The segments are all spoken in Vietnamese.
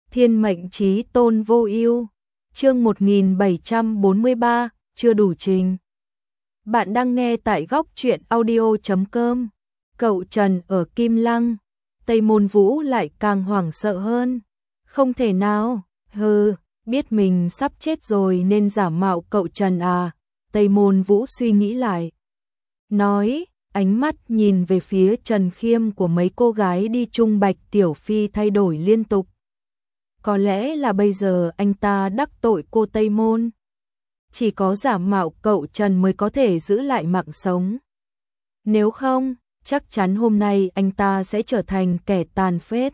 Thiên mệnh chí tôn vô ưu. Chương 1743, chưa đủ trình. Bạn đang nghe tại góc truyện audio.com. Cậu Trần ở Kim Lăng, Tây Môn Vũ lại càng hoảng sợ hơn. Không thể nào, biết mình sắp chết rồi nên giả mạo cậu Trần à? Tây Môn Vũ suy nghĩ lại. Nói, ánh mắt nhìn về phía Trần Khiêm của mấy cô gái đi chung Bạch Tiểu Phi thay đổi liên tục. Có lẽ là bây giờ anh ta đắc tội cô Tây Môn. Chỉ có giả mạo cậu Trần mới có thể giữ lại mạng sống. Nếu không, chắc chắn hôm nay anh ta sẽ trở thành kẻ tàn phế.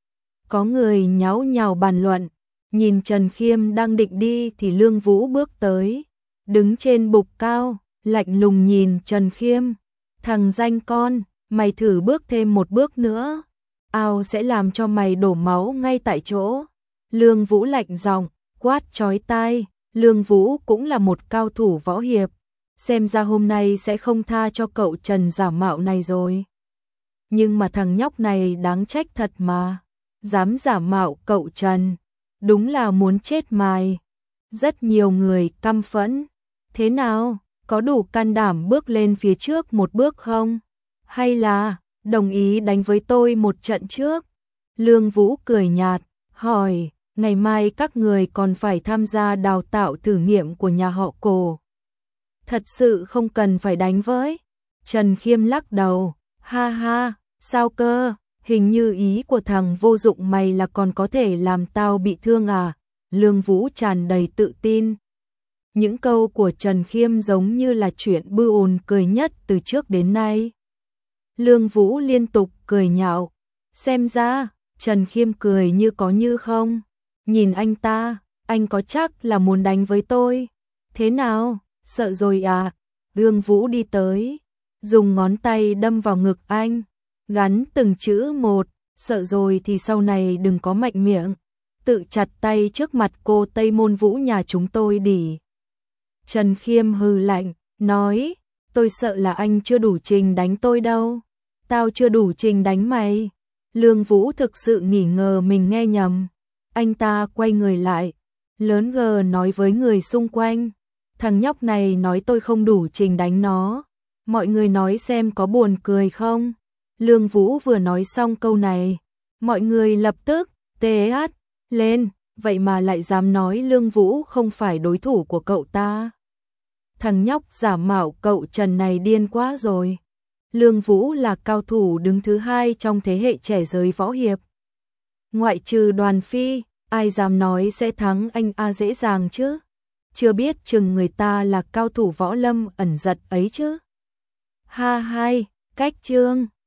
Có người nháo nhào bàn luận, nhìn Trần Khiêm đang định đi thì Lương Vũ bước tới, đứng trên bục cao, lạnh lùng nhìn Trần Khiêm. Thằng danh con, mày thử bước thêm một bước nữa, ao sẽ làm cho mày đổ máu ngay tại chỗ. Lương Vũ lạnh giọng, quát chói tai. Lương Vũ cũng là một cao thủ võ hiệp, xem ra hôm nay sẽ không tha cho cậu Trần giả mạo này rồi. Nhưng mà thằng nhóc này đáng trách thật mà, dám giả mạo cậu Trần, đúng là muốn chết mày. Rất nhiều người căm phẫn. Thế nào, có đủ can đảm bước lên phía trước một bước không? Hay là đồng ý đánh với tôi một trận trước? Lương Vũ cười nhạt, hỏi, ngày mai các người còn phải tham gia đào tạo thử nghiệm của nhà họ Cổ. Thật sự không cần phải đánh với. Trần Khiêm lắc đầu, ha ha, sao cơ, hình như ý của thằng vô dụng mày là còn có thể làm tao bị thương à? Lương Vũ tràn đầy tự tin. Những câu của Trần Khiêm giống như là chuyện bư ồn cười nhất từ trước đến nay. Lương Vũ liên tục cười nhạo. Xem ra, Trần Khiêm cười như có như không. Nhìn anh ta, anh có chắc là muốn đánh với tôi. Thế nào, sợ rồi à? Lương Vũ đi tới, dùng ngón tay đâm vào ngực anh, gắn từng chữ một, sợ rồi thì sau này đừng có mạnh miệng, tự chặt tay trước mặt cô Tây Môn Vũ nhà chúng tôi đi. Trần Khiêm hừ lạnh, nói, tôi sợ là anh chưa đủ trình đánh tôi đâu. Tao chưa đủ trình đánh mày. Lương Vũ thực sự nghi ngờ mình nghe nhầm. Anh ta quay người lại, lớn gờ nói với người xung quanh, thằng nhóc này nói tôi không đủ trình đánh nó. Mọi người nói xem có buồn cười không? Lương Vũ vừa nói xong câu này, mọi người lập tức tê át lên, vậy mà lại dám nói Lương Vũ không phải đối thủ của cậu ta. Thằng nhóc giả mạo cậu Trần này điên quá rồi. Lương Vũ là cao thủ đứng thứ hai trong thế hệ trẻ giới võ hiệp. Ngoại trừ Đoàn Phi, ai dám nói sẽ thắng anh a dễ dàng chứ? Chưa biết chừng người ta là cao thủ võ lâm ẩn giật ấy chứ. Ha hai, cách chương.